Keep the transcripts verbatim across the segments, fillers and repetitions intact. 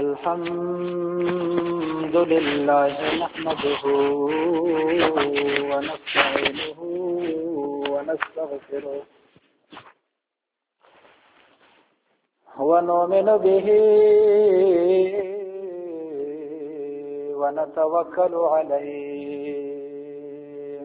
الحمد لله نحمده ونستعينه ونستغفره ونؤمن به ونتوكل عليه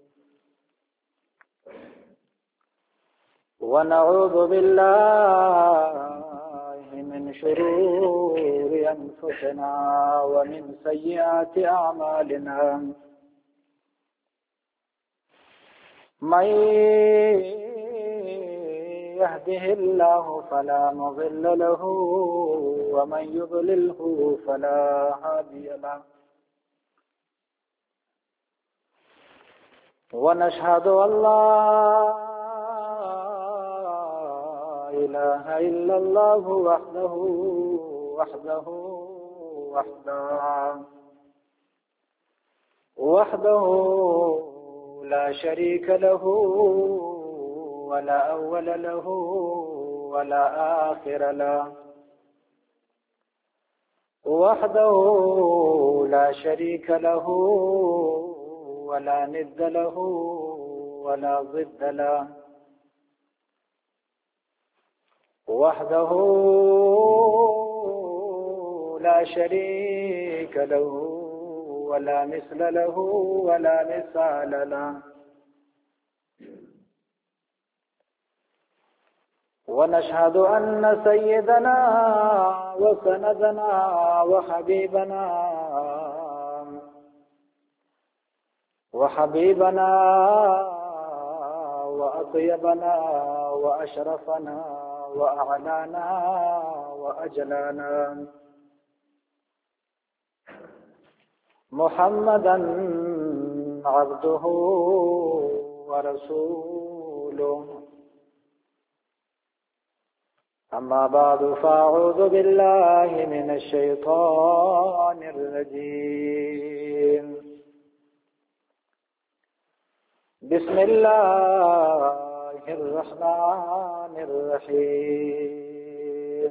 ونعوذ بالله من شرور أنفسنا ومن سيئات أعمالنا من يهده الله فلا مضل له ومن يضلله فلا هادي له ونشهد أن لا إله إلا الله وحده وحده وحده وحده لا شريك له ولا أول له ولا آخر له وحده لا شريك له ولا ند له ولا ضد له وحده لا شريك له ولا مثل له ولا مثال له ونشهد أن سيدنا وسندنا وحبيبنا وحبيبنا وأطيبنا وأشرفنا وأعلانا وأجلانا محمدا عبده ورسوله أما بعد فأعوذ بالله من الشيطان الرجيم بسم الله الرحمن الرحيم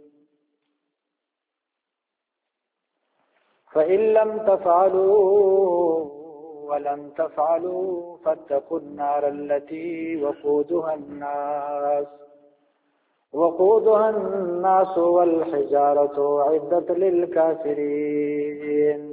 فإن لم تفعلوا ولم تفعلوا فاتقوا النار التي وقودها الناس وقودها الناس والحجارة أعدت للكافرين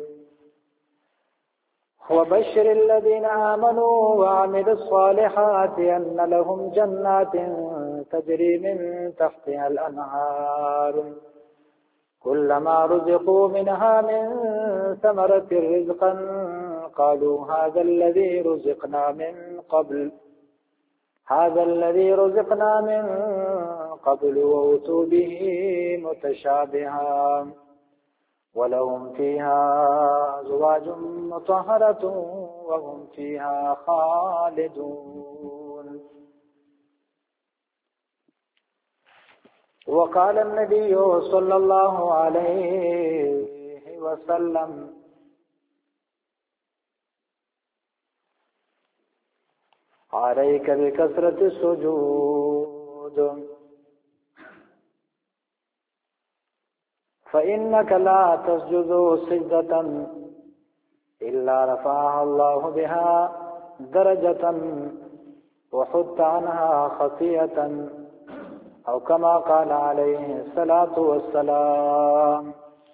وبشر الذين آمنوا وعملوا الصالحات أن لهم جنات تجري من تحتها الأنهار كلما رزقوا منها من ثمرة رزقا قالوا هذا الذي رزقنا من قبل هذا الذي رزقنا من قبل وأتوا به متشابها ولهم فيها أزواج مطهرة وهم فيها خالدون وقال النبي صلى الله عليه وسلم عليك بكثرة السجود فإنك لا تسجد سجدة إلا رفعها الله بها درجة وحط عنها خطيئة أو كما قال عليه الصلاة والسلام.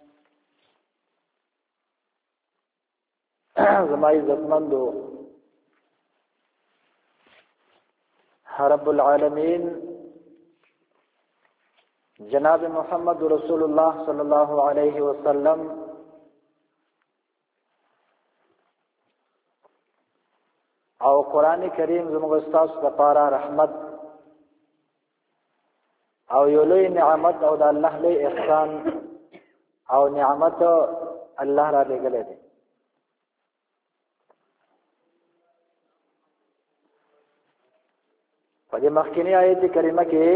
زما عزتمندو رب العالمین جناب محمد رسول الله صلی الله علیه وسلم او قرآن کریم زموږ ستاسو لپاره رحمت او یو لوی نعمت او د الله لوی احسان او نعمت الله را لګلې دي. په دې مخکینی آیت کریمه کې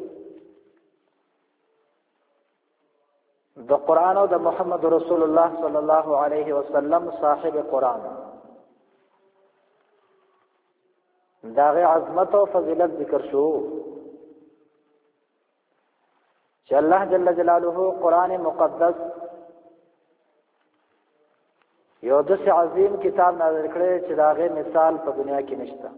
د قرآن او د محمد رسول الله صلی الله علیه وسلم صاحب قرآن داغه عظمت او فضیلت ذکر شو چې الله جل جلاله قران مقدس یو د عظیم کتاب نازل کړی چې داغه مثال په دنیا کې نشته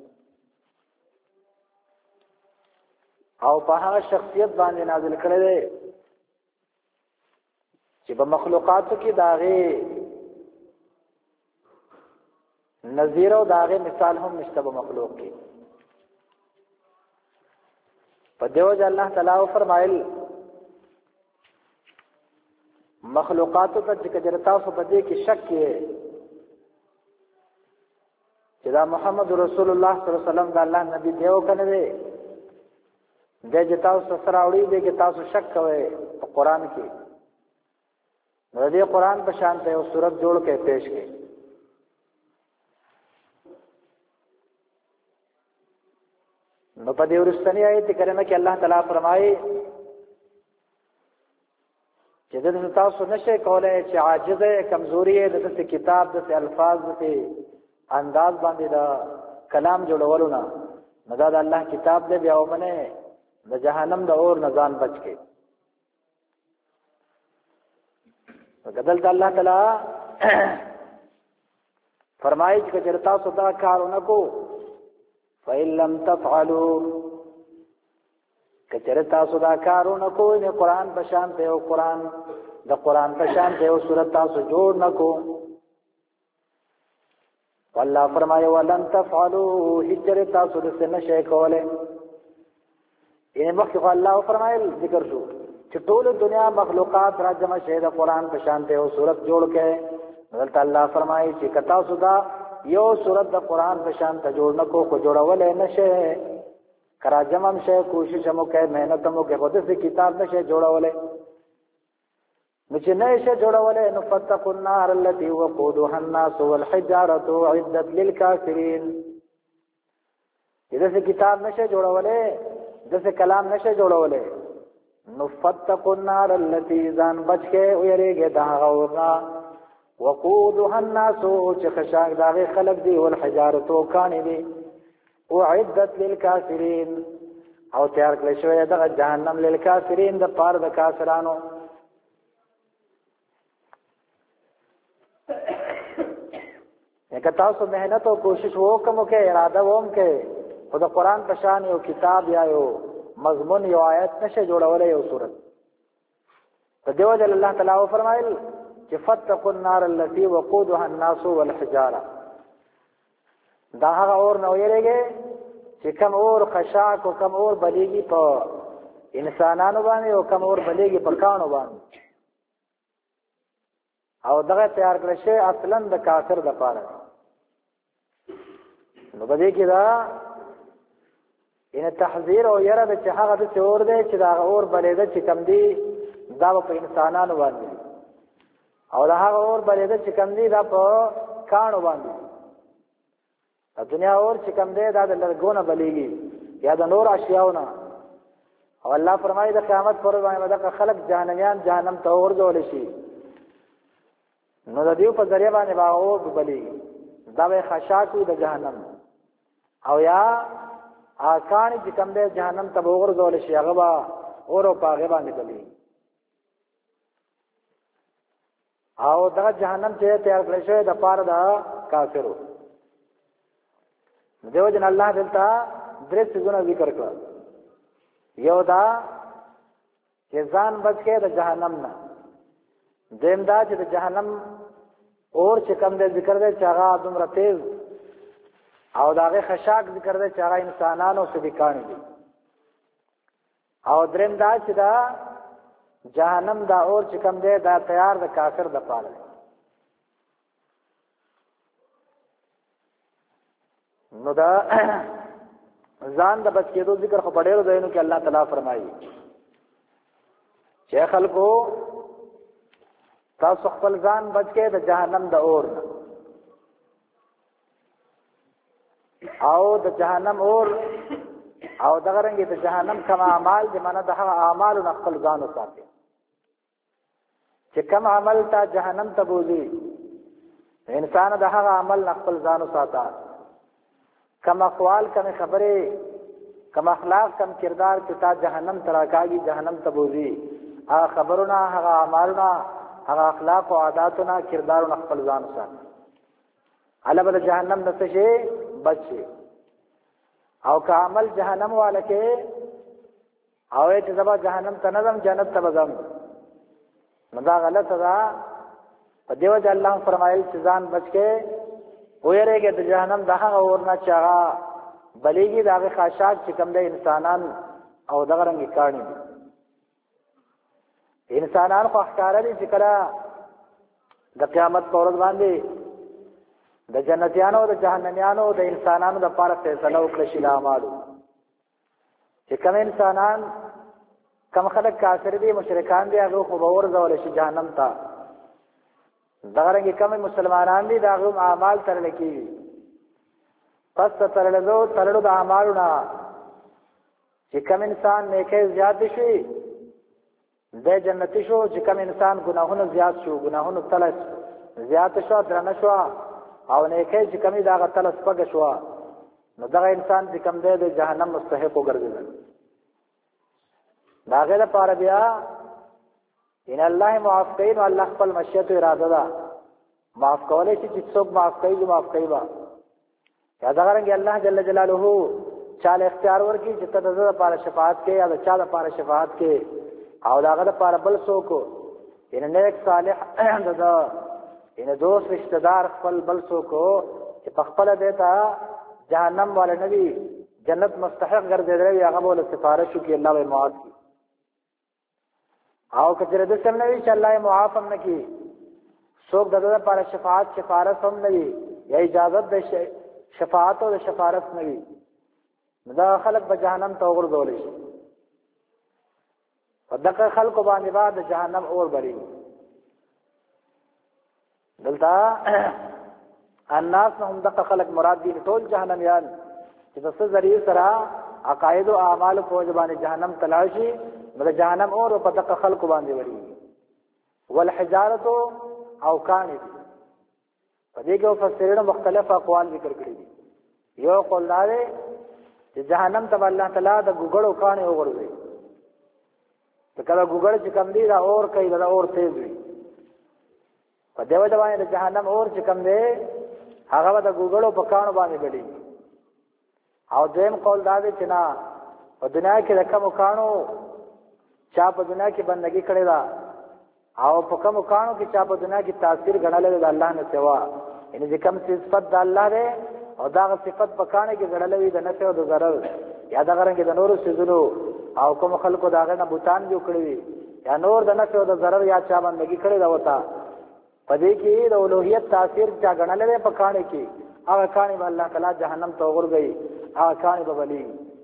او په هغه شخصیت باندې نازل کړی دی چې په مخلوقاتو کې داغه نظیر او داغه مثال هم نشته په مخلوق کې په دیو چې الله تعالی فرمایل مخلوقاتو ته چې کجرتا سو په دې کې شک کې چې دا محمد رسول الله صلی الله علیه وسلم دا الله نبی دیو کنه دی د جتا سره راوړي دې کې تاسو شک کوئ په قران کې نو دې قران په شان ته یو سورۃ جوړ کې پیش کړي نو په دې ورستنی آیت کریمه کې الله تعالی فرمایي چې د تاسو نشه کولای چې عاجز کمزوري د دې کتاب د الفاظ د انداز باندې دا کلام جوړولونه نو دا د الله کتاب دې بیا ومنه د جهنم د اور نزان بچ کې بدل د الله تعالی فرمایي چې چرتا سودا کارونه کو فإن لم تفعلوا کچرتا سودا کارونه کو نه قران په شان ته او قران د قران په شان ته او سورۃ تاسو جوړ نکو والله فرمایي ولن تفعلوا هجرتا سودا څه نشي کوله یې مخکې الله فرمایل ذکر شو چې ټول دنیا مخلوقات را جمع شه د قران په شان ته او سورۃ جوړ کړي حضرت الله فرمایي چې کتا سودا یو سورۃ د قران په شان ته جوړ نکو خو جوړول نشه کرا جمع شه کوشش مو کوي مهنت مو کوي خود سے کتاب نشه جوړولې نو چې نشه جوړولې نو فتقوا النار التي وقودها الناس والحجاره عدت للكافرين دغه کتاب نشه جوړولې دغه کلام نشه جوړولې نو فتقوا النار التي ذان بچ کې ويریږي دا غوغا وقودها الناس چې خشاک داغه خلق دي والحجاره کانی دي وعدت للكافرين او تیار کړل شوی دا جهنم للكافرين د پاره د کافرانو یک تاسو مهنت او کوشش وکم کې اراده ووم کې خدای قران په شان یو کتاب یا یو مضمون یو آیت نشه جوړولې یو سورۃ په دیو جل الله تعالی فرمایل چې فتقوا النار التي وقودها الناس والحجاره دا هغه اور نو یریږي چې کوم اور خشاک او کوم اور بلیږي په انسانانو باندې او کوم اور بلیږي په کانو باندې او دغه تیار کړی شی اصلا د کافر د پاره نو بده کې دا ان تحذير او یره د چې هغه د اور دی چې دا اور بلیده چې کم دی دا په انسانانو باندې او دا هغه اور بلیده چې کم دی دا په کانو باندې دنیا اور چې کم دی دا د لرګونه بلیږي یا د نور اشیاءونه او الله فرمایي د قیامت پر باندې د خلق جهنميان جهنم ته ورځول شي نو د دیو په ذریعہ باندې با اور بلیږي دا به خشاکو د جهنم او یا آکان چې کم دی جهنم ته ورځول شي هغه با اور او پاغه باندې بلیږي او دا جهنم چې تیار کړی شوی د پاره د کافرو دیو جن الله دلته درې څه ذکر کړل یو دا چې ځان بچ کې د جهنم نه دیم دا چې د جهنم اور چې کم دې ذکر دې چې هغه دومره تیز او داغه خشاک ذکر دې چې هغه انسانانو صدیقان دي او دریم دا چې دا جهنم دا اور چې کم دې دا تیار د کافر د پاره نو دا ځان د بچ کېدو ذکر خو پډېرو ځایونو کې الله تعالی فرمایي چې خلکو تاسو خپل ځان بچ کې د جهنم د اور او د جهنم اور او دغه رنګ د جهنم کما اعمال د منه د هغه اعمال او خپل ځان وساتي چې کوم عمل ته جهنم ته بوزي انسان د هغه عمل خپل ځان وساته کم اقوال کم خبره کم اخلاق کم کردار چې تا جهنم تراکاږي جهنم تبوزي هغه خبرونه هغه اعمالونه هغه اخلاق او عادتونه کردارونه خپل ځان سره الله بل جهنم نشه شي بچي او که عمل جهنم والکه او چې زبا جهنم ته نظم جنت ته بزم نو دا غلطه ده په دیو ځل الله فرمایل چې ځان بچکه ويرېږي د جهنم دغه اورنا چاغه بلیږي دغه خاشاک چې کوم د انسانان او دغه رنګ کارني انسانان خو ښکارا دي چې کله د قیامت پر ورځ باندې د جنتیانو او د جهنميانو د انسانانو د پاره فیصله وکړي شي اعمالو چې کوم انسانان کوم خلک کافر دي مشرکان دي هغه خو باور زول شي جهنم ته دغه رنګ کوم مسلمانان دي دا غو اعمال ترل کیږي پس ترلزو ترلو د اعمالونه چې کوم انسان نیکه زیات شي د جنتی شو چې کوم انسان ګناهونه زیات شو ګناهونه تلس زیات شو درنه شو او نیکه چې کومي دا غتلس پګ شو نو دغه انسان چې کوم دی د جهنم مستحق وګرځي دا غیر لپاره بیا ان الله معاف کین او الله خپل مشیت او اراده ده معاف کولای شي چې څوک معاف کوي معاف کوي با یا دا غرنګ الله جل جلاله چاله اختیار ورکړي چې ته دغه لپاره شفاعت کوي یا چا لپاره شفاعت کوي او داغه لپاره بل څوک ان نیک صالح ده ان دوست رشتہ دار خپل بل څوک چې په خپل دیتا جهنم والا نبی جنت مستحق ګرځیدل هغه بوله سفارش کوي الله به معاف کوي او کچره د سم نوی چې الله معاف هم نکي څوک دغه لپاره شفاعت شفارت هم نوي یا اجازه د شفاعت او شفارت نوي دا خلق به جهنم ته ورغول شي ودغه خلق باندې بعد جهنم اور بری دلته الناس هم دغه خلق مراد دي ټول جهنميان چې د څه ذریعہ سره عقاید او اعمال په ځبانه جهنم تلاشي مله جهنم اور په دغه خلق باندې وری والحجاره او کانی په دې کې مفسرین مختلف اقوال ذکر کړي دي یو قول دی چې جهنم ته الله تعالی د ګوګړو کانی وګورځي ته کله ګوګړ چې کم دی دا اور کوي دا اور تیز وي په دیو د باندې جهنم اور چې کم دی هغه د ګوګړو په کانو باندې بلی او دیم قول دا دی چې نه په دنیا کې د کوم کانو چا په دنیا کې بندگی کړې ده او په کوم کانو کې چا په دنیا کې تاثیر غنلې ده الله نه سوا ان دې کوم صفت د الله ده او دا صفت په کانه کې غړلې ده نه څه د ضرر یا دا غرنګ د نورو سيزونو او کوم خلکو داغه نه بوتان جوړ کړی یا نور د نه څه د ضرر یا چا بندگی کړې ده وتا پدې کې د اولوہیت تاثیر چا غنلې په کانه کې هغه کانه به الله تعالی جهنم ته ورغی هغه کانه به بلی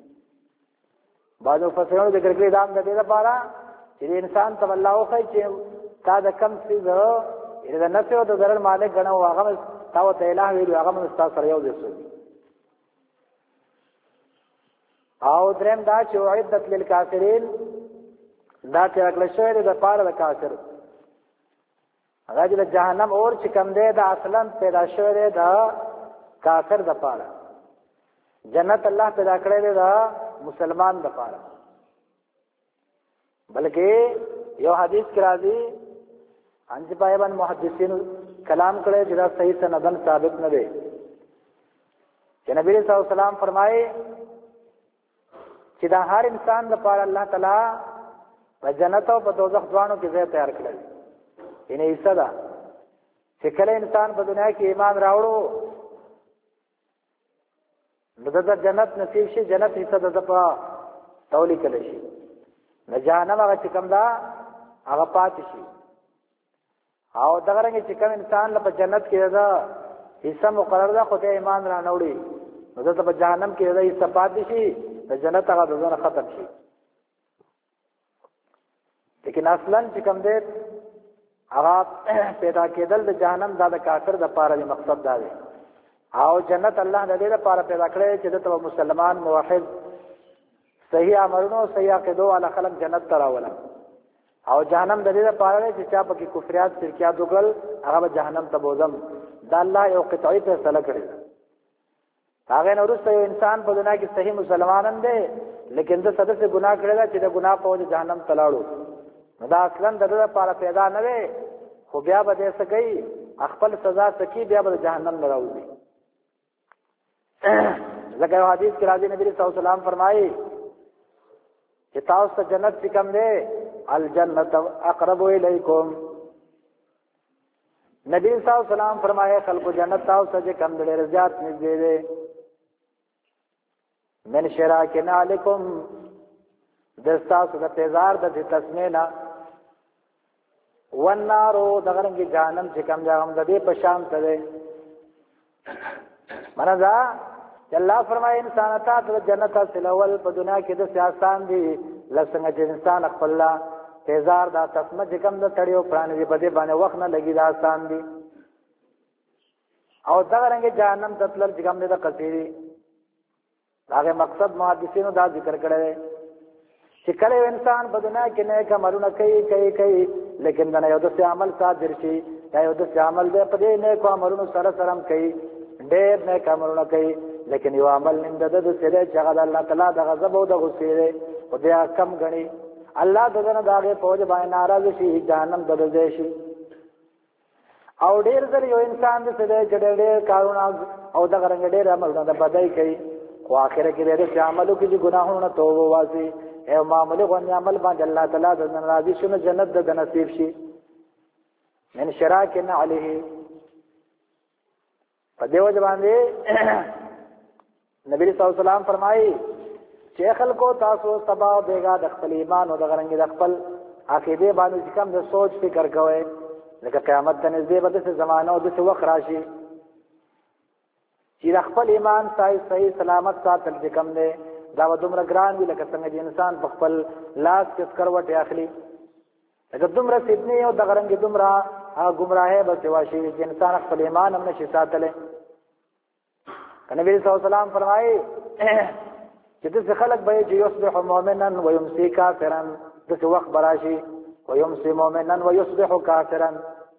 بعضو فسرونو ذکر کړی دا د دې لپاره چې انسان ته الله خو چې تا د کم څه د نفع او د ضرر مالک غنو هغه تاو ته الہ ویلو هغه مستاثر سره یو دسو او درم دا چې عدت للکافرین دا چې اکل شوی د پاره د کافر هغه د جهنم اور چې کم دی دا اصلا پیدا شوی دی دا کافر د پاره جنت الله پیدا کړی دی دا مسلمان د پاره بلکې یو حدیث کې راځي انځ پایبان محدثین کلام کړي چې دا صحیح سندن ثابت نه دی چې نبی صلی الله علیه وسلم فرمایي چې دا هر انسان لپاره الله تعالی په جنت او په دوزخ دوانو کې ځای تیار کړی یې نه ایسدا چې کله انسان په دنیا کې ایمان راوړو دغه جنت نصیب شي جنت حصہ د په تولی کړي شي نه جهنم هغه چې کوم دا هغه پات شي او دغه رنګ چې کوم انسان له جنت کې دا حصہ مقرر ده خدای ایمان را نوړي نو ته په جهنم کې دا حصہ پات شي د جنت هغه دونه ختم شي لیکن اصلا چې کوم دې هغه پیدا کېدل د جهنم د کافر د پاره مقصد دا دی او جنت الله د دې لپاره پیدا کړی چې د مسلمان موحد صحیح عملونو صحیح عقیدو علی خلق جنت تراوله او جهنم د دې لپاره چې چا پکې کفریات شرکیات وکړل هغه به جهنم ته بوزم دا الله یو قطعی فیصله کړی هغه نو ورسته یو انسان په دنیا کې صحیح مسلمانان دی لیکن د صد سے ګناه کړی دا چې د ګناه په وجه جهنم تلاړو نو دا اصلا د دې لپاره پیدا نه وي خو بیا به دې سکی خپل سزا سکی بیا به جهنم نه راوځي ځکه حدیث کې راځي نبی صلی الله علیه وسلم فرمایي چې تاسو ته جنت څخه ده الجنت اقرب الیکم نبی صلی الله علیه وسلم فرمایي خلق جنت تاسو ته کم ډېر زیات نږدې ده من شراکن علیکم دستا سو د تیزار د تسمینا والنارو دغرنګ جهنم چې کم ځای هم د دې په شان ته ده مرزا الله فرمایي انسان ته د جنت حاصل اول په دنیا کې د سیاستان دي لسنګ چې انسان خپل تیزار دا تسمه چې کم د تړیو پران دي په دې باندې وخت نه لګي دا آسان دي او دغرنګ جهنم تطلل چې کم د قصيري هغه مقصد محدثینو دا ذکر کړی چې کله انسان په دنیا کې نیک عملونه کوي کوي کوي لیکن دا یو د عمل صادر شي دا یو د عمل دې په دې نیک عملونو سره سره کوي ډېر نیک عملونه کوي لیکن یو عمل نن د د سره چې هغه الله تعالی د غضب او د غصې دی او بیا کم غني الله دغه داغه فوج باندې ناراض شي جهنم دلځي شي او ډېر زر یو انسان د سره چې ډېر کارونه او د غرنګ ډېر عملونه د بدای کوي خو اخر کې دې عملو کې ګناهونه توبه واسي او معاملې غوښنه عمل باندې الله تعالی د ناراضي شنو جنت د نصیب شي من شراکن علیه په دیو باندې نبی صلی الله علیه وسلم فرمایي چې خلکو تاسو تبا بیگا د خپل ایمان او د غرنګ د خپل عقیده باندې کوم د سوچ فکر کوئ لکه قیامت ته نږدې به د زمانه او د وخت راشي چې خپل ایمان صحیح صحیح سلامت ساتل کم دی دا و دومره ګران وي لکه څنګه چې انسان په خپل لاس کې سکروټ اخلي لکه دومره سیدنی او د غرنګ دومره گمراهه به سوا شي چې انسان خپل ایمان هم نشي ساتلی نبی صلی الله علیه وسلم فرمایي چې د خلک به چې یصبح مؤمنا ويمسي کافرا د وخت براشي ويمسي مؤمنا ويصبح کافرا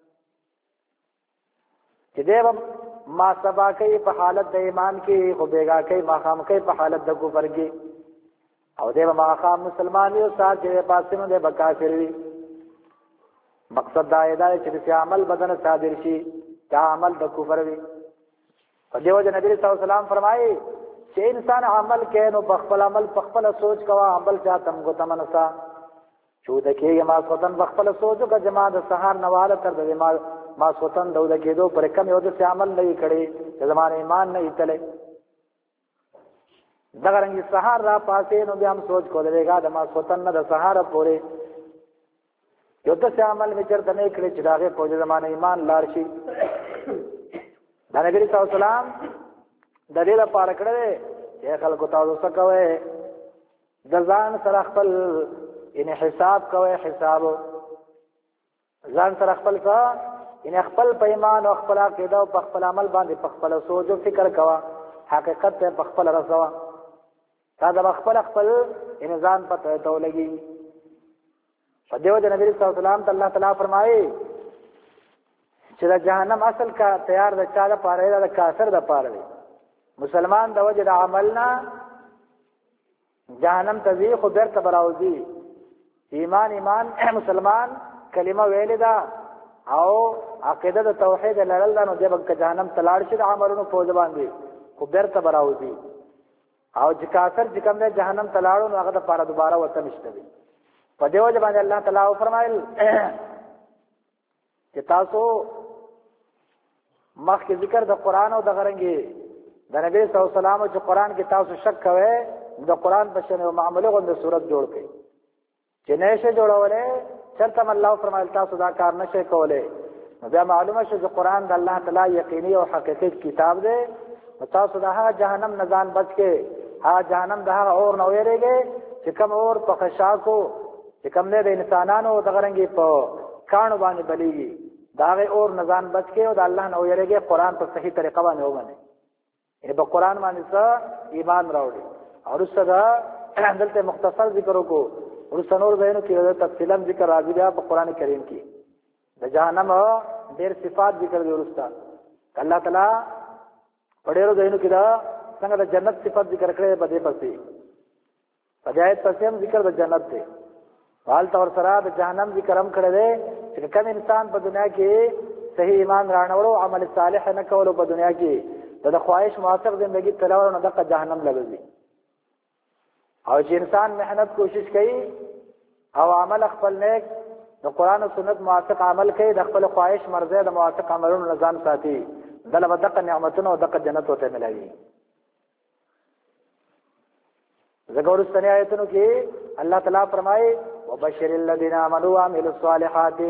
چې دې ما سبا کوي په حالت د ایمان کې خو بیګا کوي ما خام کوي په حالت د کفر کې او دې ما خام مسلمان یو سات چې پاسینو دې بکافر وي مقصد دا دی چې د عمل بدن صادر شي دا عمل د کفر وي او دیو جن نبی صلی الله علیه وسلم فرمایي چې انسان عمل کوي نو په خپل عمل په خپل سوچ کوا عمل چاته موږ تمنسا چود کېږي ما سوتن په خپل سوچو کا جما د سحر نواله تر د ما ما سوتن دود کېدو پر کم یو د عمل نه کړي د زمانه ایمان نه ایتله دغه رنګ سحر را پاسې نو بیا هم سوچ کولېګا د ما سوتن نه د سحر پورې یو د عمل می چرته نه کړي چې داغه په زمانه ایمان لار شي دا نبی صلی الله علیه وسلم د دې لپاره کړه چې خلکو تاسو څه کوي د ځان سره خپل ان حساب کوي حساب ځان سره خپل کا ان خپل پیمان او خپل عقیده او خپل عمل باندې خپل سوچ او فکر کوا حقیقت په خپل رسوا دا د خپل خپل ان ځان پته ته لګي په دیو د نبی صلی الله علیه وسلم الله تعالی فرمایي چې د جهنم اصل کا تیار د چا لپاره دی د کافر لپاره دی مسلمان د وجه د عملنا جهنم تزي خو درته براوزي ایمان ایمان مسلمان کلمه ویل دا او عقیده د توحید لرل دا نو د جهنم تلاړ شي د عملونو فوج باندې خو درته براوزي او چې کافر چې کوم د جهنم تلاړو نو هغه د لپاره دوباره وته نشته دی په دیو ځ باندې الله تعالی فرمایل چې تاسو مخکې ذکر د قران او د غرنګي د نبی صلی الله علیه وسلم چې قران کې تاسو شک کوئ د قران په شنو معاملې غوډه صورت جوړ کړئ چې نشه جوړولې چرته الله فرمایل تاسو دا کار نشئ کولای نو بیا معلومه شو چې قران د الله تعالی یقیني او حقیقي کتاب دی تاسو د هغه جهنم نه ځان بچ کې هغه جهنم د هغه اور نه ویریږي چې کوم اور په خشاکو چې کوم نه د انسانانو د غرنګي په کانو باندې بلیږي دا غي اور نه ځان بچ کې او د الله نه ویریږي قران په صحیح طریقه باندې ومنه یعنی په قران باندې څه ایمان راوړي او رسدا دلته مختصر ذکر وکړو ورسنور زینو کې تفصیلا ذکر راځي بیا په قران کریم کې د جهنم ډېر صفات ذکر دي ورستا الله تعالی په ډېرو زینو کې دا څنګه د جنت صفات ذکر کړي په دې پسې په دې آیت پسې هم ذکر د جنت دی حال تور سره د جهنم ذکر هم کړی دی چې کوم انسان په دنیا کې صحیح ایمان راوړو عمل صالح نه کولو په دنیا کې د خواهش موافق ژوندۍ تلاوه نه د جهنم لګوي او چې انسان محنت کوشش کوي او عمل خپل نیک د قران او سنت موافق عمل کوي د خپل خواهش مرزه د موافق عملونو نظام ساتي دله بدقه نعمتونو او دغه جنت وته ملایي زګور ستنی آیتونو کې الله تعالی فرمایي وبشر الذين امنوا وعملوا الصالحات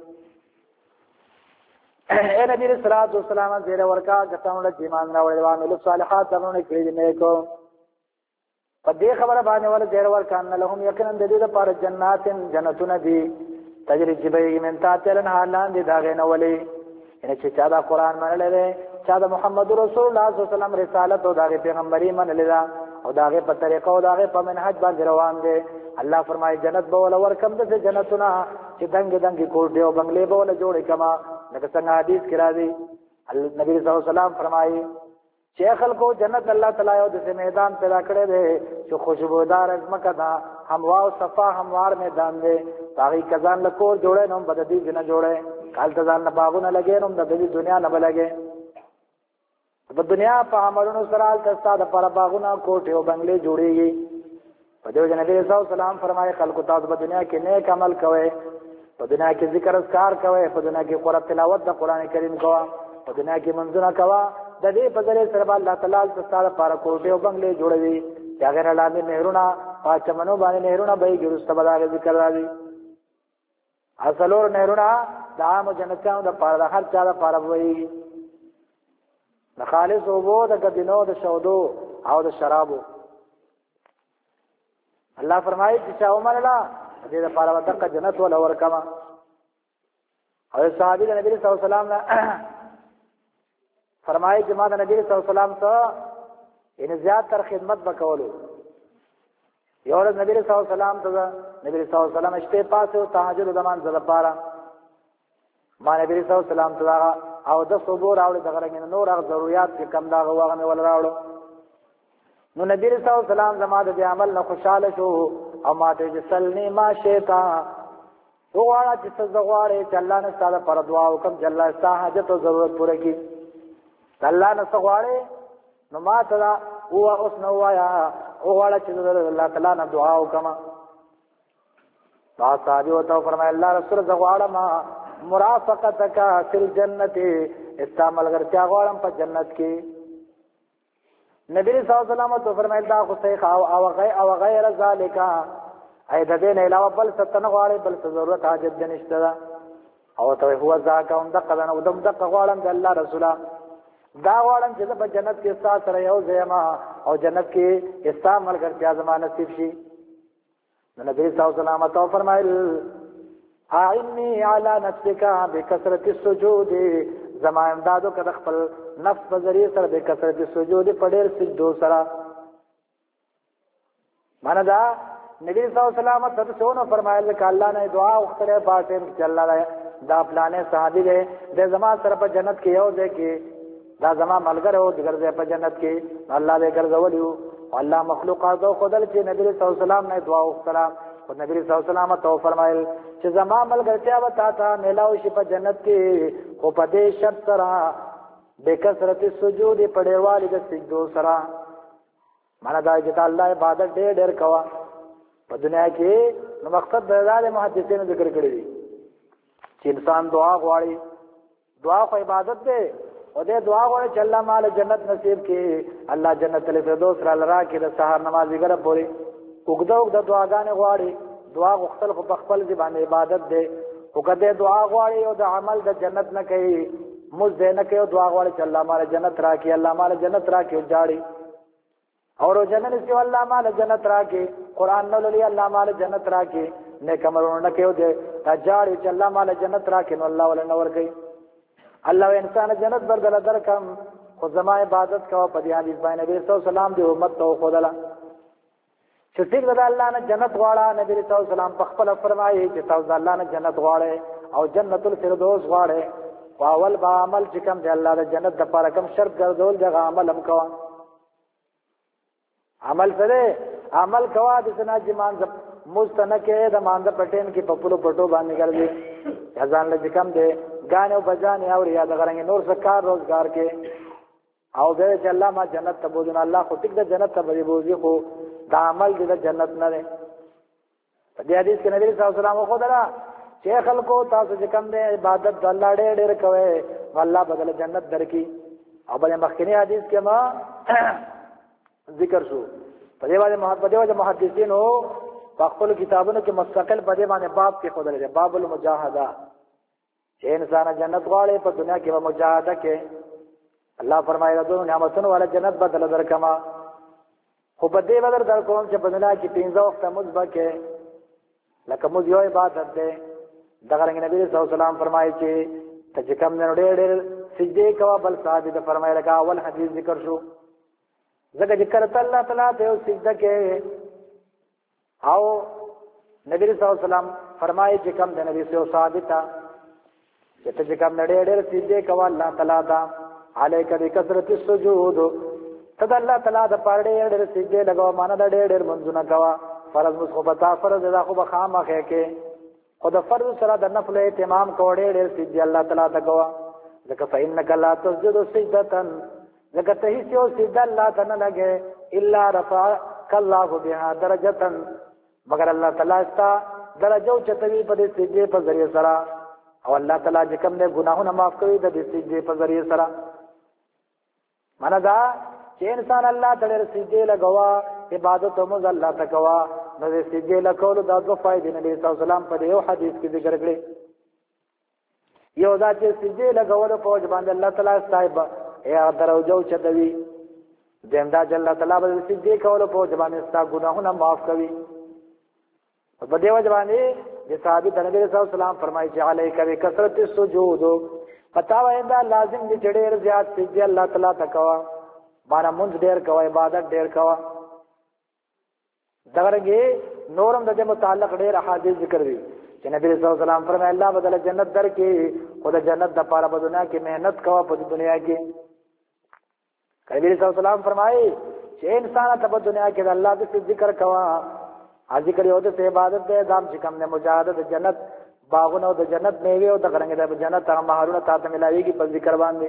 اے نبی صلی الله علیه وسلم زیر ورکا کتاونه چې ایمان راوړل او عملوا الصالحات باندې کړی نه کو په دې خبره باندې ول زیر ورکا ان لهم یقینا د دې لپاره جنات جنتون دي تجری جبهی من تحتها الانهار دي داغه نه ولي ان چې چا دا قران منل لري چا دا محمد رسول الله صلی الله علیه وسلم رسالت او داغه پیغمبري منل لري او داغه په طریقه او داغه په منهج باندې روان دي الله فرمایي جنت به ول ورکم د جنتونه چې دنګ دنګ کوټه او بنگلې به ول جوړې کما لکه څنګه حدیث کې راځي نبی صلی الله علیه وسلم فرمایي چې خلکو جنت الله تعالی او د میدان پیدا کړی دی چې خوشبودار ازمکه دا هموا او صفا هموار میدان دی هغه کزان له کور جوړې نو بد دي نه جوړې کال تزان نه باغونه لګې نو د دې دنیا نه بلګې په دنیا په عملونو سره تاسو د پر باغونه کوټه او بنگلې جوړېږي په دې ځنه نبی صلی الله علیه وسلم فرمایي خلکو تاسو په دنیا کې نیک عمل کوئ په دنیا کې ذکر اذکار کوئ په دنیا کې قرآن تلاوت د قران کریم کوئ په دنیا کې منځونه کوئ د دې په ذریعہ سره الله تعالی تاسو لپاره کوټه او بنگلې جوړوي چې هغه لاندې نهرونه پاتمنو باندې نهرونه به ګرسته بداغه ذکر راځي اصلور نهرونه د عام جنتانو د پاره د هر چا د پاره وي د خالص او بو د کدینو د شودو او د شرابو الله فرمایي چې چا ومنلا دې د پاره د جنت ولا ورکما او صحابي د نبی صلی الله علیه وسلم فرمایي چې ما د نبی صلی الله علیه وسلم ته ان زیات تر خدمت وکولو یو ورځ نبی صلی الله علیه وسلم ته نبی صلی الله علیه وسلم شپه پاسه او تهجد زمان زده پاره ما نبی صلی الله علیه وسلم ته او د صبور او د غرنګ نور هغه ضرورت چې کم دا غواغه ول راوړو نو نبی صلی الله علیه وسلم زما د عمل نه خوشاله شو او ما ته سلنی ما شیتا وګړه چې څه زغواړي چې الله نه ستاسو پر دعا وکم چې الله ستاسو حاجت او ضرورت پوره کړي الله نه زغواړي نو ما ته او اوس نو وایا وګړه چې الله تعالی نه دعا وکم دا صاحب او تو فرمای الله رسول زغواړه ما مرافقتک فی الجنت استعمال ګرځا غواړم په جنت کې نبی صلی الله علیه وسلم تو فرمایل دا خو صحیح او او غیر او غیر ذالک ای د دې نه علاوه بل څه تنه غواړي بل څه ضرورت حاجت نشته او ته هو ذاک او دغه دغه او دغه غواړم د الله رسوله دا غواړم چې په جنت کې سات سره یو ځما او جنت کې استعمال ګرځا زمانه نصیب شي نبی صلی الله علیه وسلم تو فرمایل اعنی علی نفسک بکثرت السجود زما امدادو کړه خپل نفس په ذریعہ سره د کثرت السجود په ډېر سجدو سره معنا دا نبی صلی الله علیه وسلم ته څونه فرمایل چې الله نه دعا وکړه پاتې چې الله دا پلانې صحابي دې د زما سره په جنت کې یو ځای کې دا زما ملګری او دغه ځای په جنت کې الله دې ګرځولیو الله مخلوقات او خدای چې نبی صلی الله علیه وسلم نه دعا وکړه او نبی صلی الله علیه وسلم ته فرمایل چې زما ملګرتیا وتا تا ملاوي شي په جنت کې خو په دې شرط سره به کثرت سجود پړې والی د سجدو سره معنا دا چې الله عبادت ډېر ډېر کوا په دنیا کې نو مقصد د محدثینو ذکر کړی دی چې انسان دعا غواړي دعا خو عبادت ده او دې دعا غواړي چې الله مال جنت نصیب کړي الله جنت الفردوس را لرا کې د سحر نمازي ګره پوري وګدا وګدا دعاګانې غواړي دعا غختل خو بخپل ځبانه عبادت ده وګدا دعا غواړي او د عمل د جنت نه کوي مز دې نه کوي دعا غواړي چې الله مال جنت راکړي الله مال جنت راکړي جاړي اور جنت سی الله مال جنت راکړي قران نو للی الله مال جنت راکړي نیک عملونه نه کوي دې جاړي چې الله مال جنت راکړي نو الله ول نور کوي الله انسان جنت بدل درکم خو زما عبادت کوه په دې حدیث باندې نبی صلی الله علیه وسلم دې امت ته خودلا چې څنګه د الله نه جنت غواړه نبی صلی الله علیه وسلم په خپل فرمایي چې تاسو د الله نه جنت غواړئ او جنت الفردوس غواړئ اول با عمل چې کوم دی الله د جنت د لپاره کوم شرط ګرځول دغه عمل هم کوه عمل سره عمل کوا د سنا جمان مستنکه د مانده پټین کې پپلو پټو باندې ګرځي ځان له کم دی غانو بجانه او ریا د غرنګ نور سکار روزگار کې او دې چې الله ما جنت ته بوزن الله خو ټیک د جنت ته بوزي خو دا عمل دې د جنت نه دی په دې حدیث کې نبی صلی الله علیه وسلم خو درا چې خلکو تاسو چې کم دی عبادت د الله ډېر ډېر کوي الله بدل جنت درکې او بل مخکنی حدیث کې ما ذکر شو په دې باندې محمد په دې باندې محدثینو په خپل کتابونو کې مستقل په دې باندې باب کې خدای دی باب المجاهده چې انسان جنت غواړي په دنیا کې و مجاهده کې الله فرمایي دغه نعمتونو والا جنت بدل درکما خو په دې بدل در کوم چې په دنیا کې پنځه وخت مزبه کې لکه مز یو عبادت ده دغه رنګ نبی صلی الله علیه وسلم فرمایي چې ته چې کوم نه ډېر ډېر سجده کوه بل صاحب ته فرمایي لکه اول حدیث ذکر شو ځکه چې کړه الله تعالی ته سجده کې او نبی صلی الله علیه وسلم فرمایي چې کوم د نبی صلی الله علیه وسلم ته چې کوم نه ډېر ډېر سجده کوه الله تعالی ته علیک بکثرت السجود تد الله تعالی د پاره ډېر سجده لګاو مان د ډېر ډېر منځونه کوا فرض مصحبتا فرض دا خو بخامه کې او د فرض سره د نفل اهتمام کوړې ډېر سجده الله تعالی ته کوا ځکه فإنک لا تسجد سجدة ځکه ته هیڅ یو سجده الله ته نه لګې الا رفعك الله بها درجه مگر الله تعالی ستا درجه چتوي په دې سجده په ذریعہ سره او الله تعالی چې کوم دې ګناهونه معاف کوي د دې سجده په ذریعہ سره معنا دا چې انسان الله تعالی سجده لګوا عبادت او مز الله تکوا نو دې سجده لکول دا دوه فائدې نبی صلی الله علیه وسلم په یو حدیث کې ذکر کړی یو دا چې سجده لګول په وجه باندې الله تعالی صاحب یا دروجو چدوي زمدا جل تعالی به سجده کول په وجه باندې ستا ګناهونه معاف کوي په دې وجه باندې د ثابت نبی صلی الله علیه وسلم فرمایي چې علیک بکثرت السجود پتا وای دا لازم دي چې ډېر زیات سجده الله تعالی تکوا باندې مونږ ډېر کوي عبادت ډېر کوي دغه نورم د دې متعلق ډېر احادیث ذکر دي چې نبی صلی الله علیه وسلم فرمایي الله بدل جنت درکې خدای جنت د پاره په دنیا کې مهنت کوي په دنیا کې نبی صلی الله علیه وسلم فرمایي چې انسان ته په دنیا کې د الله د ذکر کوي ا ذکر یو د عبادت د دام چې کوم نه مجاهده د جنت باغونو د جنت میوه او د غرنګ د جنت هغه مہرونه تاسو ملایږي په ذکر باندې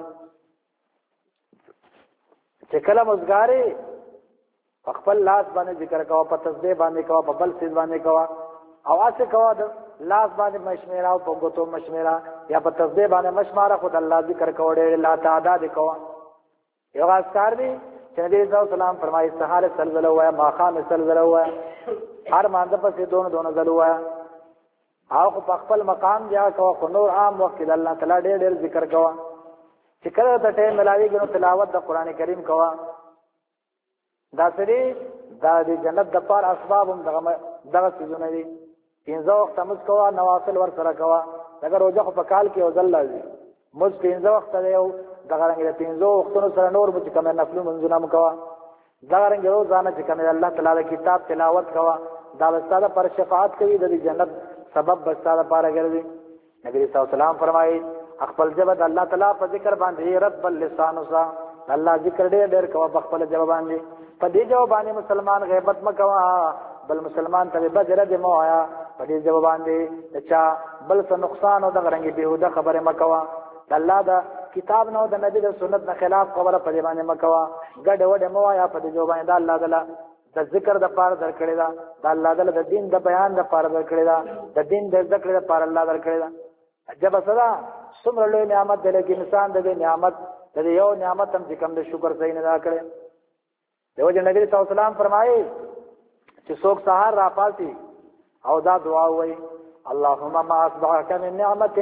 چې کله مزګاری خپل لاس باندې ذکر کاوه په تسبیح باندې کاوه په بل څه باندې کاوه او اسه کاوه د لاس باندې مشمیرا او په ګوتو مشمیرا یا په تسبیح باندې مشماره خود الله ذکر کاوه ډېر لا تعداد کاوه یو اسکار دی چې نبی صلی الله علیه وسلم فرمایي سحر سلزله وای ما خام سلزله وای هر مانده په دونه دونه زلو وای او په خپل مقام بیا کاوه خو نور عام وخت د الله تعالی ډېر ډېر ذکر کاوه چې کله ته ټیم ملاوي غنو تلاوت د قران کریم کاوه دا سری دا د جنت د پار اسباب هم دغه دغه سيزونه دي پنځه وخت مز کوا نوافل ور سره کوا اگر روزه په کال کې او ځل لازم مز پنځه وخت دی او دغه رنګ د پنځه وختونو سره نور مو چې کوم نفل منځونه مکوا دغه رنګ روزانه چې کوم الله تعالی د کتاب تلاوت کوا دا واستاده پر شفاعت کوي د جنت سبب واستاده پاره ګرځي نبی صلی الله علیه وسلم فرمایي خپل جبد الله تعالی په ذکر باندې رب اللسان وسا الله ذکر ډېر ډېر کوا په خپل جواب باندې په دې جواب باندې مسلمان غیبت مکوا بل مسلمان ته بجره دې مو آیا په دې جواب باندې چا بل څه نقصان او د غرنګي بهوده خبره مکوا الله دا کتاب نو د نبی د سنت نه خلاف خبره په دې باندې مکوا ګډ وډ مو آیا په دې جواب باندې الله تعالی د ذکر د پاره درکړی دا د الله تعالی د دین د بیان د پاره درکړی دا د دین د ذکر د پاره الله درکړی دا عجب صدا څومره لوی نعمت دی لکه انسان د نعمت د یو نعمت هم چې کوم د شکر ځای نه دا کړی دیو جن نبی صلی الله علیه وسلم فرمایي چې څوک سحر را پاسي او دا دعا وایي اللهم ما اصبحك من نعمت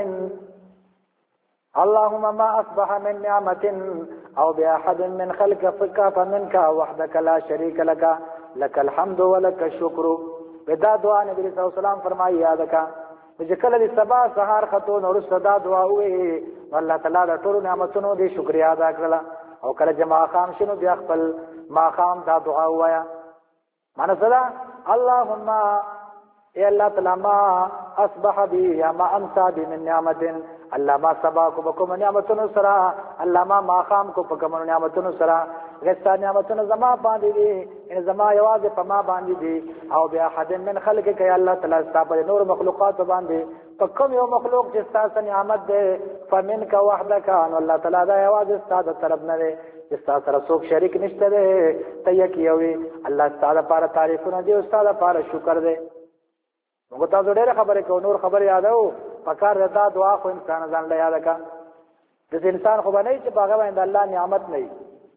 اللهم ما اصبح من نعمت او باحد من خلقك فمنك وحدك لا شريك لك لك الحمد ولك الشكر بدا دعا نبی صلی الله علیه وسلم فرمایي یاد کا چې کله د سبا سحر خطو نور صدا دعا وایي الله تعالی د ټول نعمتونو دې شکریا ادا کړل او کله جما خام شنو بیا خپل ما خام دا دعا وایا معنا صدا اللهم اے الله تعالی ما اصبح بي یا ما امسى بي من نعمت الله ما سبا کو بکم نعمتونو سرا الله ما ماقام کو بکم نعمتونو سرا غستا نعمتونو زما باندې دي ان زما یواز په ما باندې دي او بیا حد من خلق کې الله تعالی ستاسو نور مخلوقات باندې فکم یو مخلوق چې ستاسو نعمت ده فمنک وحدک ان الله تعالی دا یواز ستاسو طرف نه ده چې ستاسو سره څوک شریک نشته ده تیک یوي الله ستاسو لپاره تعریفونه دي او ستاسو لپاره شکر ده موږ تاسو ډېر خبرې کوو نور خبرې یادو پکار رضا دعا خو انسان ځان له یاد کا د انسان خو باندې چې باغ باندې الله نعمت نه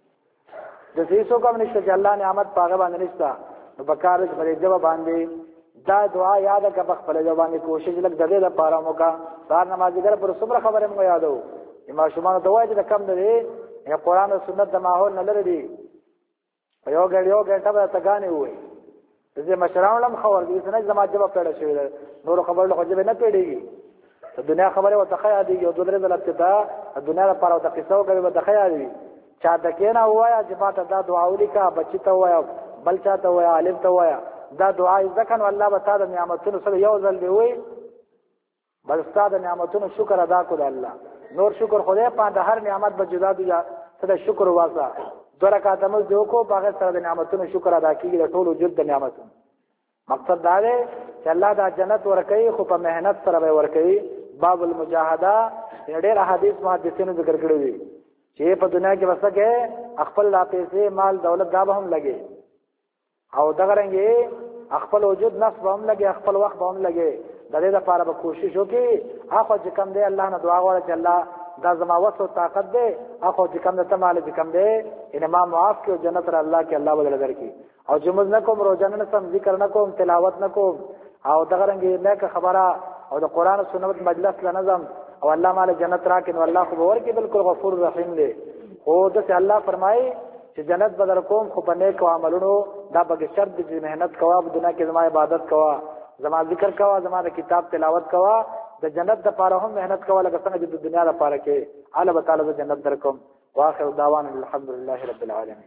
د دې څو کوم نشته چې الله نعمت باغ باندې نشته نو پکار دې په جواب باندې دا دعا یاد کا په خپل ځوان کوشش لګ د دې لپاره موکا سار نمازګر پر څومره خبره مو یادو ما شومان ته وایي چې کم دی یا قران او سنت د ماحول نه لري دی یو ګړ یو ګټه به تګانې وي دې مشرانو لم خبر دي څنګه زما جواب پیدا شوی نور خبر له خو نه پیډيږي د دنیا خبره او تخیا دی یو دلته د ابتدا د دنیا لپاره او د قصو کوي د تخیا دی چا د کینا وایا چې ما ته دا دعا ولیکا بچی ته وایا بل چا ته وایا عالم ته وایا دا دعا ځکه الله به تعالی نعمتونو سره یو ځل دی وي بل ستاسو نعمتونو شکر ادا کړه الله نور شکر خدای په د هر نعمت به جدا دی ته شکر واسه درکات مز دیو کو باغ سره د نعمتونو شکر ادا کیږي د ټول وجود د نعمتونو مقصد دا دی چې الله دا جنت ورکړي خو په مهنت سره به ورکړي باب المجاهده ډېر حدیث محدثینو ذکر کړی دی چې په دنیا کې وسکه خپل لا پیسې مال دولت دا به هم لګي او دا غرنګي خپل وجود نفس به هم لګي خپل وخت به هم لګي د دې لپاره به کوشش وکړي هغه چې کوم دی الله نه دعا غواړي چې الله دا زما وسو طاقت دی هغه چې کوم د تمال چې کوم دی ان ما معاف کړي جنت را الله کې الله بدل درکړي او جمعه نه کوم روزانه نه سم ذکر نه کوم تلاوت نه کوم او دا غرنګي نه که خبره او د قران او سنت مجلس له نظم او الله مال جنت راکین والله خو ورکی بالکل غفور رحیم دی او د الله فرمایي چې جنت بدل کوم خو په نیک عملونو دا به شرط دې مهنت کوا په دنیا کې زما عبادت کوا زما ذکر کوا زما د کتاب تلاوت کوا د جنت لپاره هم مهنت کوا لکه څنګه چې د دنیا لپاره کې الله تعالی جنت درکوم واخر دعوانا الحمدلله رب العالمین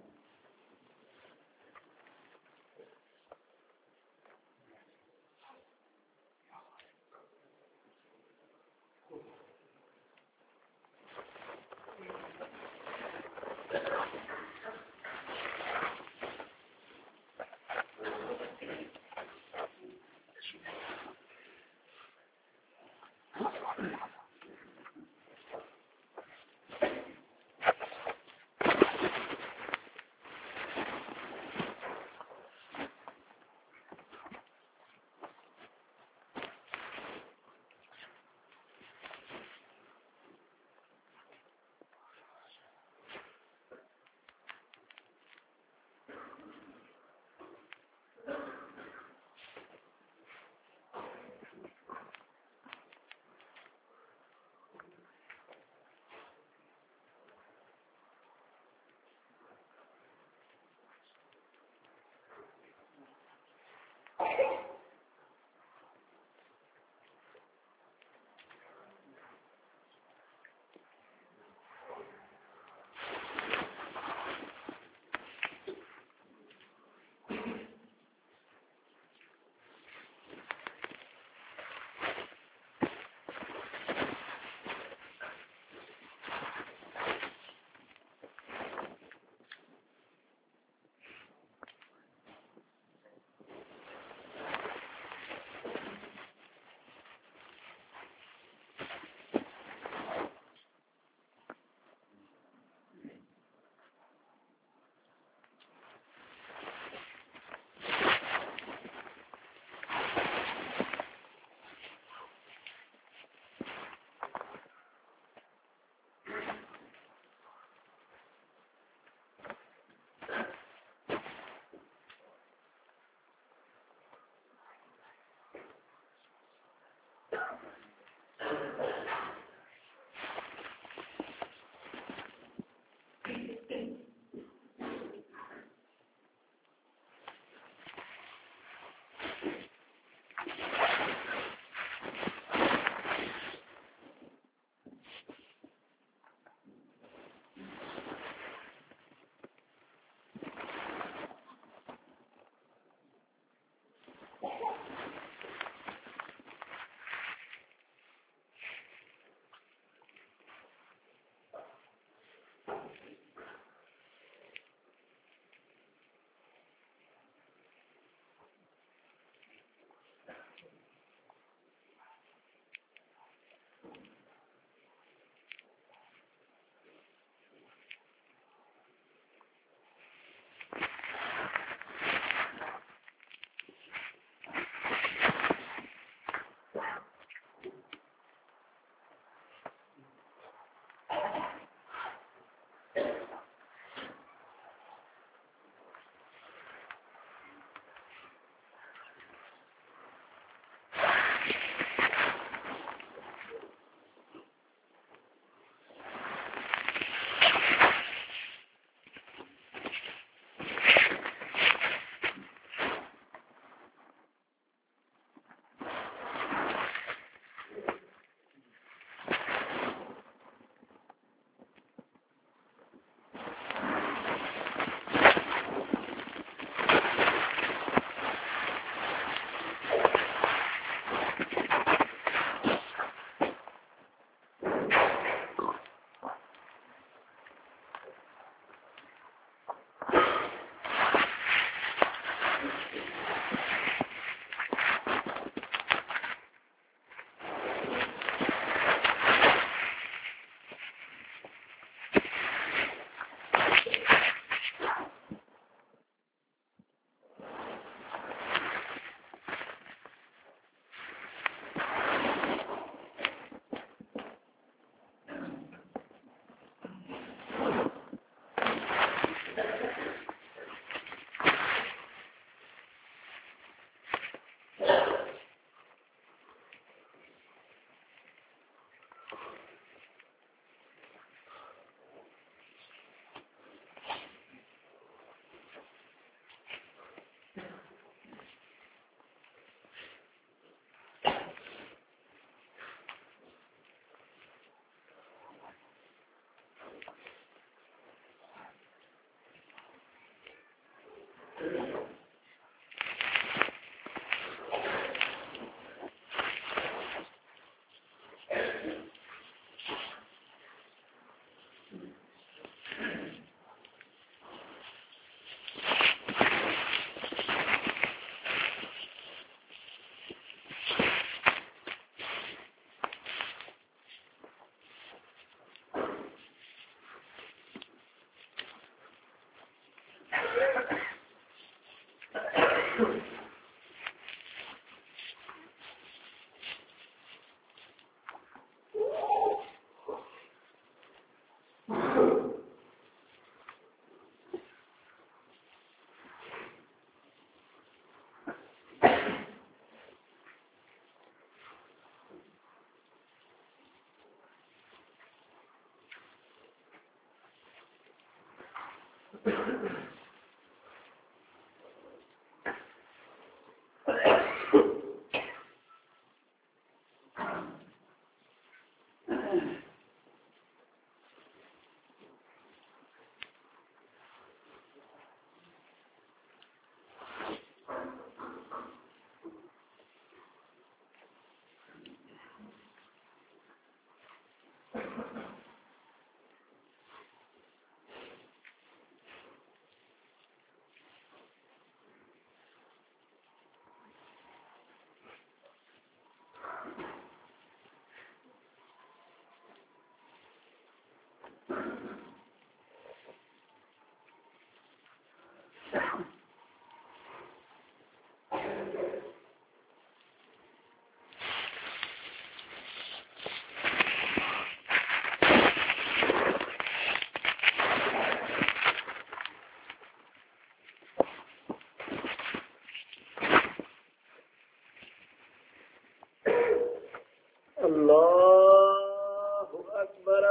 الله أكبر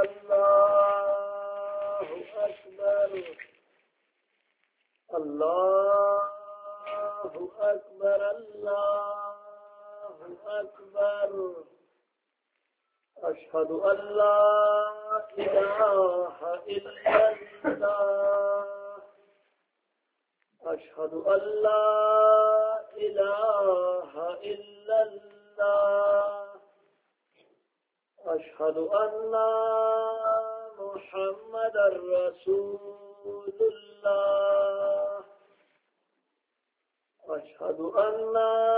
الله أكبر الله أكبر الله أكبر أشهد أن لا إله إلا الله أشهد أن لا إله إلا الله أشهد أن محمدا رسول الله أشهد أن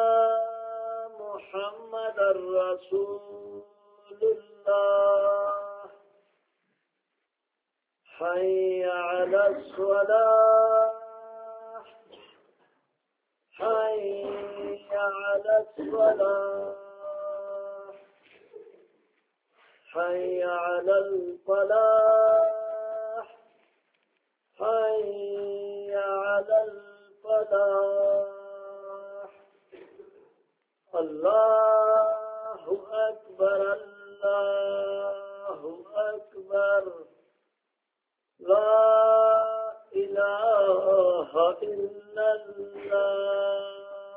محمدا رسول الله حي على الصلاة حي على الصلاة حي على الفلاح حي على الفلاح الله أكبر الله أكبر لا إله إلا الله.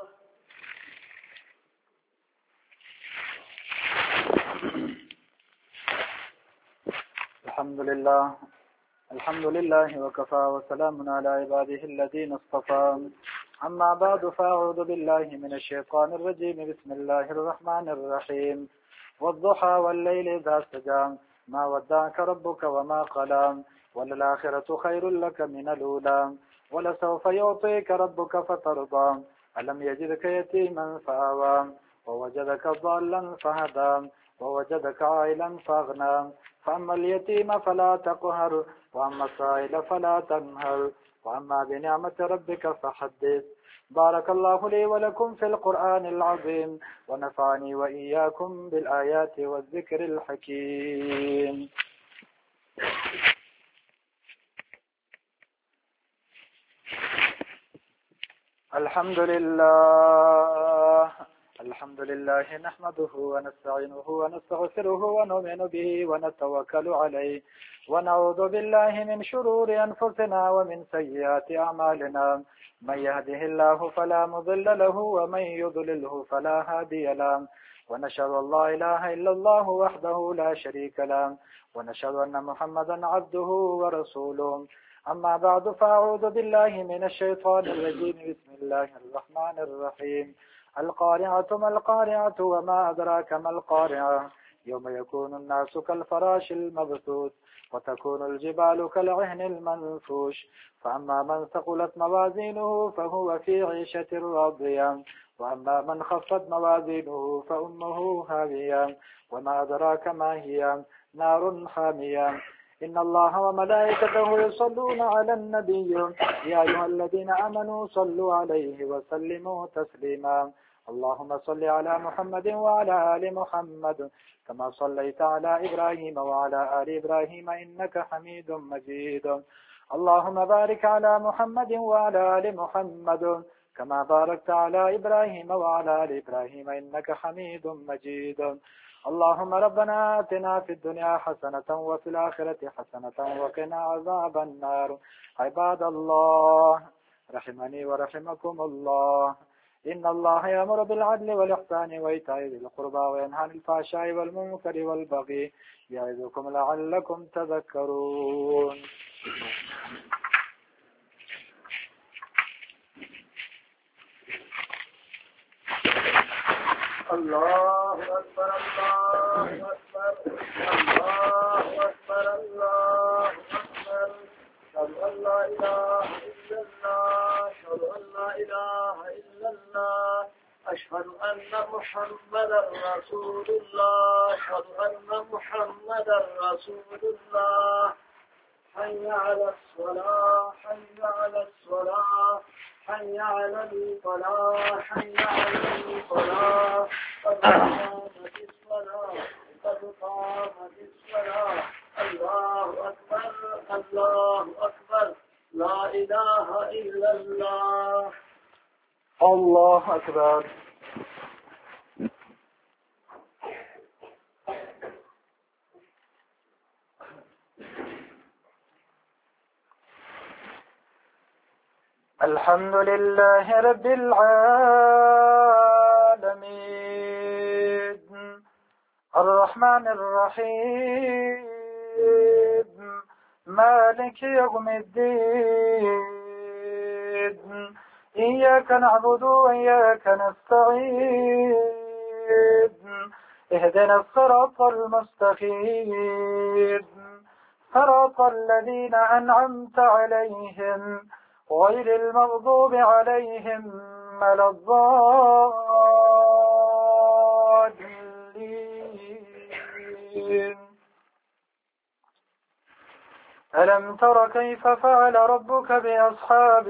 الحمد لله الحمد لله وكفى وسلام على عباده الذين اصطفى. أما بعد فأعوذ بالله من الشيطان الرجيم. بسم الله الرحمن الرحيم. والضحى والليل إذا سجى ما ودعك ربك وما قلى وللآخرة خير لك من الأولى ولسوف يعطيك ربك فترضى ألم يجدك يتيما فآوى ووجدك ضالا فهدى ووجدك عائلا فأغنى فأما اليتيم فلا تقهر وأما السائل فلا تنهر وأما بنعمة ربك فحدث. بارك الله لي ولكم في القرآن العظيم ونفعني وإياكم بالآيات والذكر الحكيم. الحمد لله الحمد لله نحمده ونستعينه ونستغفره ونؤمن به ونتوكل عليه ونعوذ بالله من شرور أنفسنا ومن سيئات أعمالنا. من يهده الله فلا مضل له ومن يضلله فلا هادي له ونشهد أن لا إله إلا الله وحده لا شريك له ونشهد أن محمدا عبده ورسوله. أما بعد فأعوذ بالله من الشيطان الرجيم. بسم الله الرحمن الرحيم. القارعة ما القارعة وما أدراك ما القارعة يوم يكون الناس كالفراش المبثوث وتكون الجبال كالعهن المنفوش. فأما من ثقلت موازينه فهو في عيشة راضية وأما من خفت موازينه فأمه هاوية وما أدراك ما هي نار حامية. إن الله وملائكته يصلون على النبي يا أيها الذين آمنوا صلوا عليه وسلموا تسليما. اللهم صل على محمد وعلى آل محمد كما صليت على إبراهيم وعلى آل إبراهيم إنك حميد مجيد. اللهم بارك على محمد وعلى آل محمد كما باركت على إبراهيم وعلى آل إبراهيم إنك حميد مجيد. اللهم ربنا آتنا في الدنيا حسنة وفي الآخرة حسنة وقنا عذاب النار. عباد الله رحمني ورحمكم الله. إن الله يأمر بالعدل والإحسان وإيتاء ذي القربى وينهى عن الفحشاء والمنكر والبغي يعظكم لعلكم تذكرون. الله أكبر الله أكبر الله أكبر الله أكبر. أشهد أن لا إله إلا الله أشهد أن لا إله إلا الله أشهد أن محمدا رسول الله أشهد أن محمدا رسول الله. حي على الصلاة حي على الصلاة حي على الفلاح حي على الفلاح. قد قامت الصلاة قد قامت الصلاة. الله أكبر الله أكبر لا إله إلا الله. الله أكبر. الحمد لله رب العالمين الرحمن الرحيم مالك يوم الدين إياك نعبد وإياك نستعين اهدنا الصراط المستقيم صراط الذين أنعمت عليهم غير المغضوب عليهم ولا الضالين. ألم تر كيف فعل ربك بأصحاب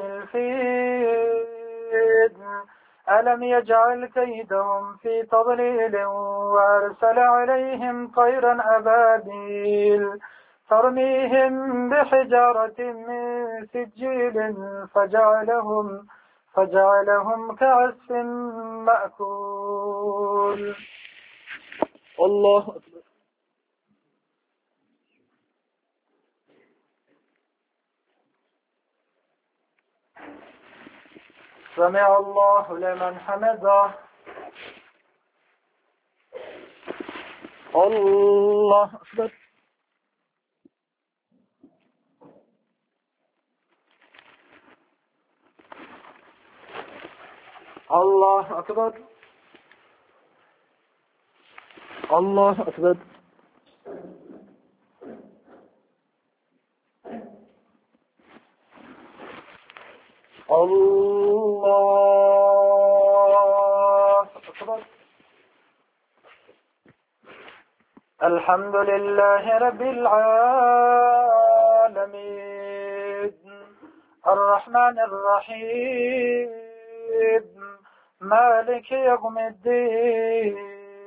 الفيل ألم يجعل كيدهم في تضليل وأرسل عليهم طيرا أبابيل ترميهم بحجارة من سجيل فجعلهم فجعلهم كعصف مأكول. الله أكبر. سمع الله لمن حمده. الله أكبر. الله أكبر. الله أكبر. الله أكبر. الحمد لله رب العالمين الرحمن الرحيم مالك يوم الدين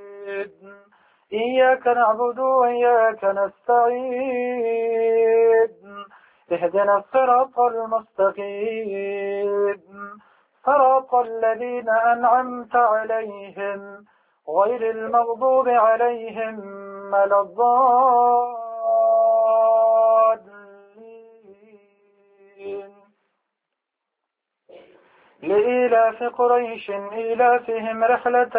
إياك نعبد وإياك نستعين اهدنا الصراط المستقيم صراط الذين أنعمت عليهم غير المغضوب عليهم ولا الضالين. لإيلاف قريش إيلافهم رحلة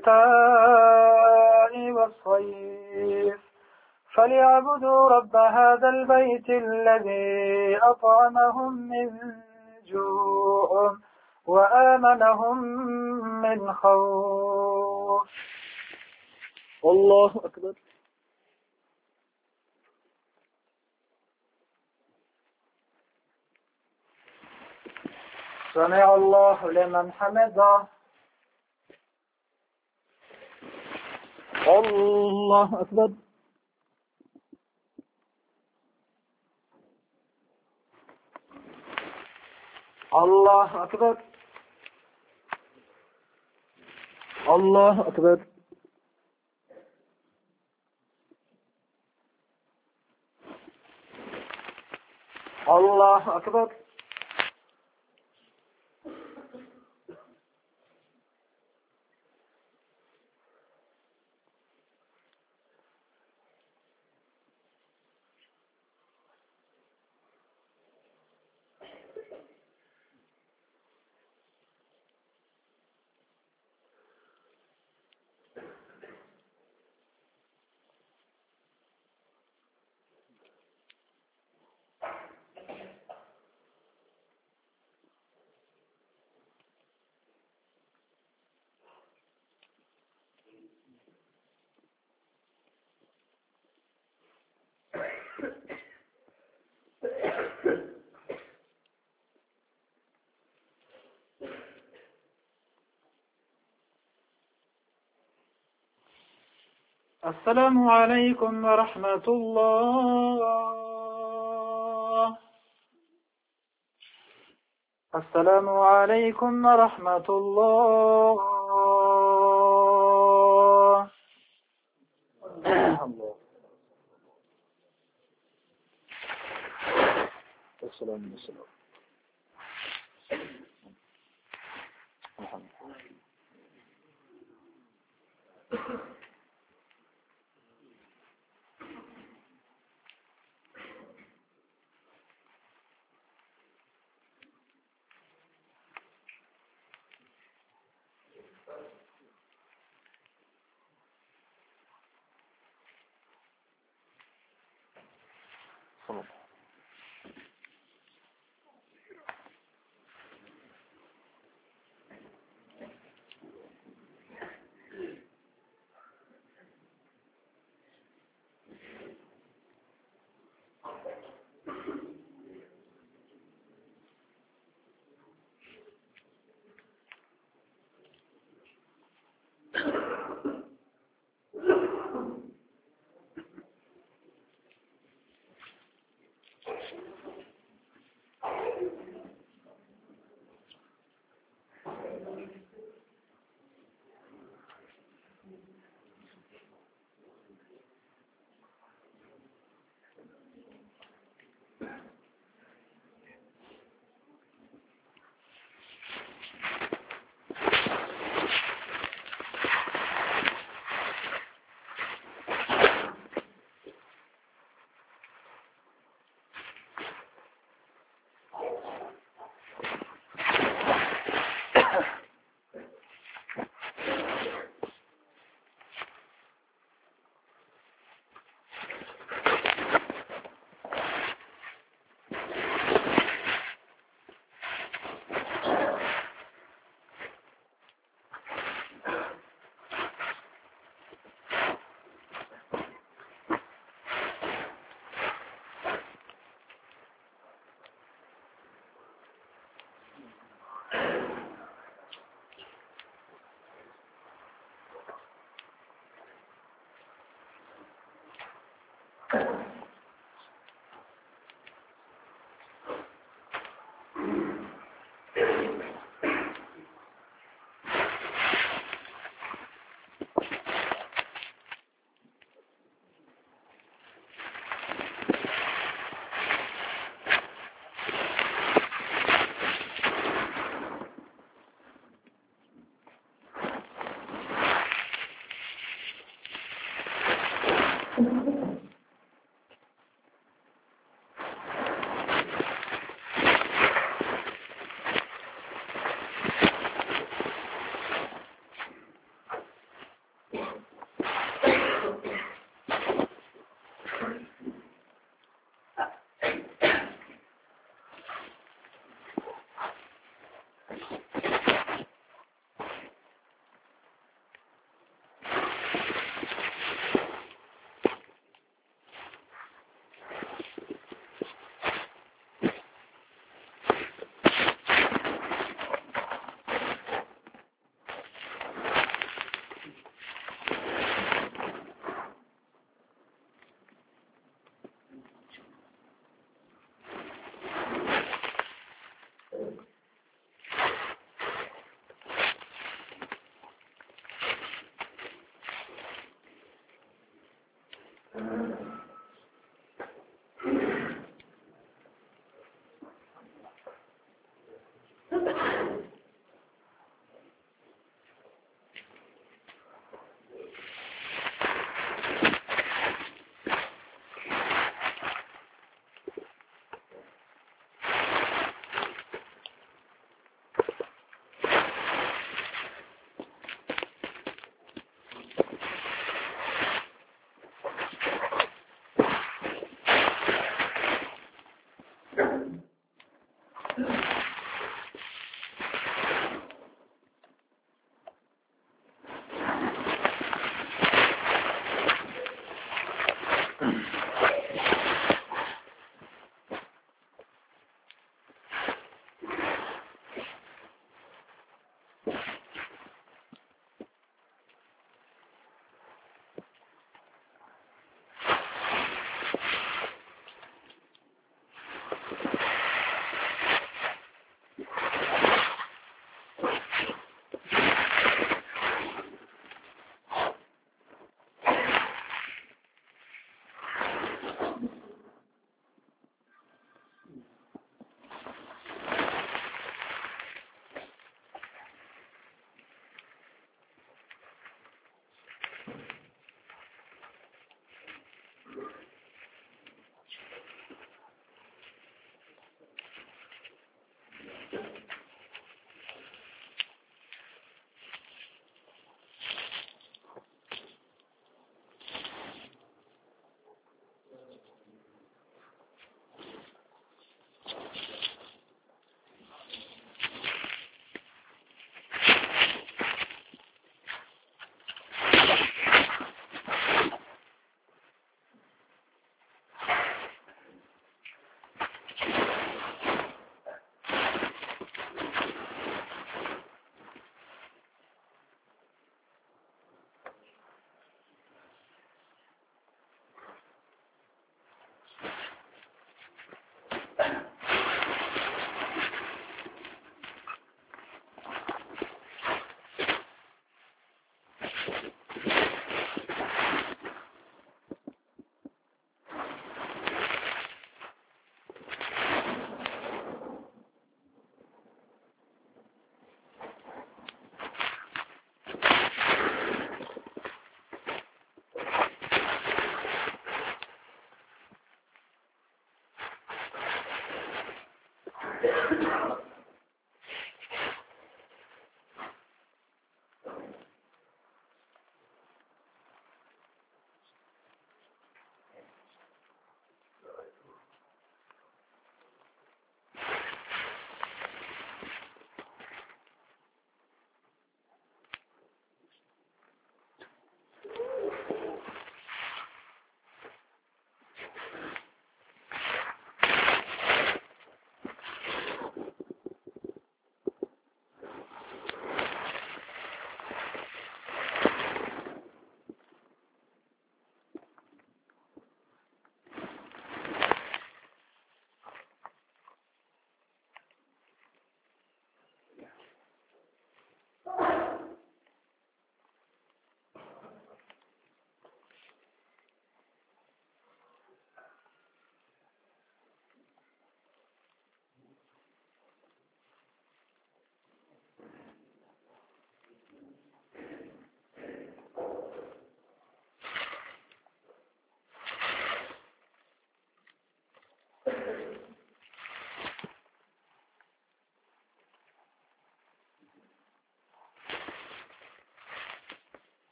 الشتاء والصيف فليعبدوا رب هذا البيت الذي أطعمهم من جوع وآمنهم من خوف. الله أكبر. سمع الله لمن حمده. الله أكبر. الله أكبر. الله أكبر. الله أكبر. السلام عليكم ورحمة الله. السلام عليكم ورحمة الله. السلام عليكم. صلى الله.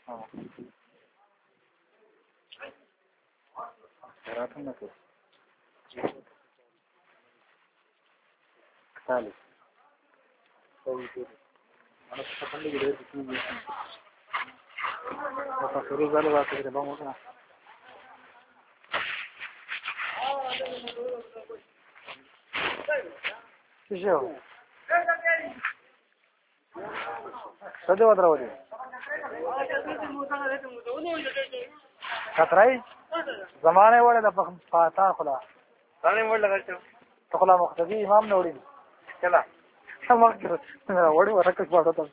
راتنا کې خالص انا څه څنګه ګډه کیږي او تاسو زاله واسه دې باندې وکړه څه شو څه دی ودرولې خطرای زمانه وړه د پاتا خلا ځانې وړه لګاچو ته خلا مقتدی امام نه وړي چلا سم وړي ورکه پاتا ته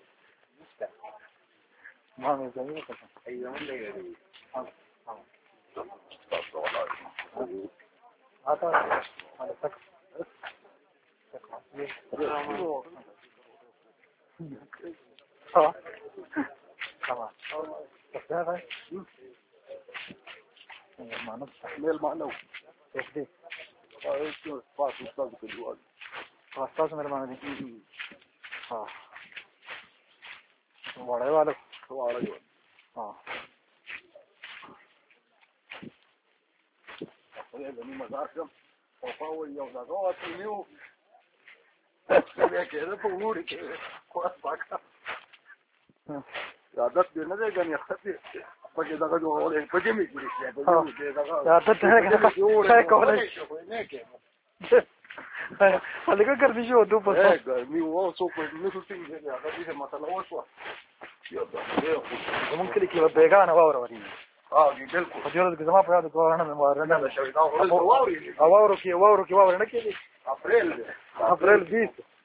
ما مې زمي ته ايوه نه لګي اته اته تک ها تمام تمام معنا تحليل معنوي تحديد ايش فاس استاذ كل استاذ مر معنا دي ها وړای والو وړای ها خلينا نمزعكم وفاول يوم ذاك نيو كده بقولي كده كويس بقى عادت دې نه دی غني خطي پکې دا جوړولې پکې مې کړی چې په دې دا عادت نه کولای شي نه کې هلګه کړی شو دوه په مې وو څو په نو څه څنګه دا دې مسله وشو یو دا کوم کلی کې بیگانه واور وري اه دې بالکل په جوړه کې زما په یاد کوه نه مې ورنه شوی دا واوري واورو کې واورو کې واور نه کېږي اپریل اپریل بیست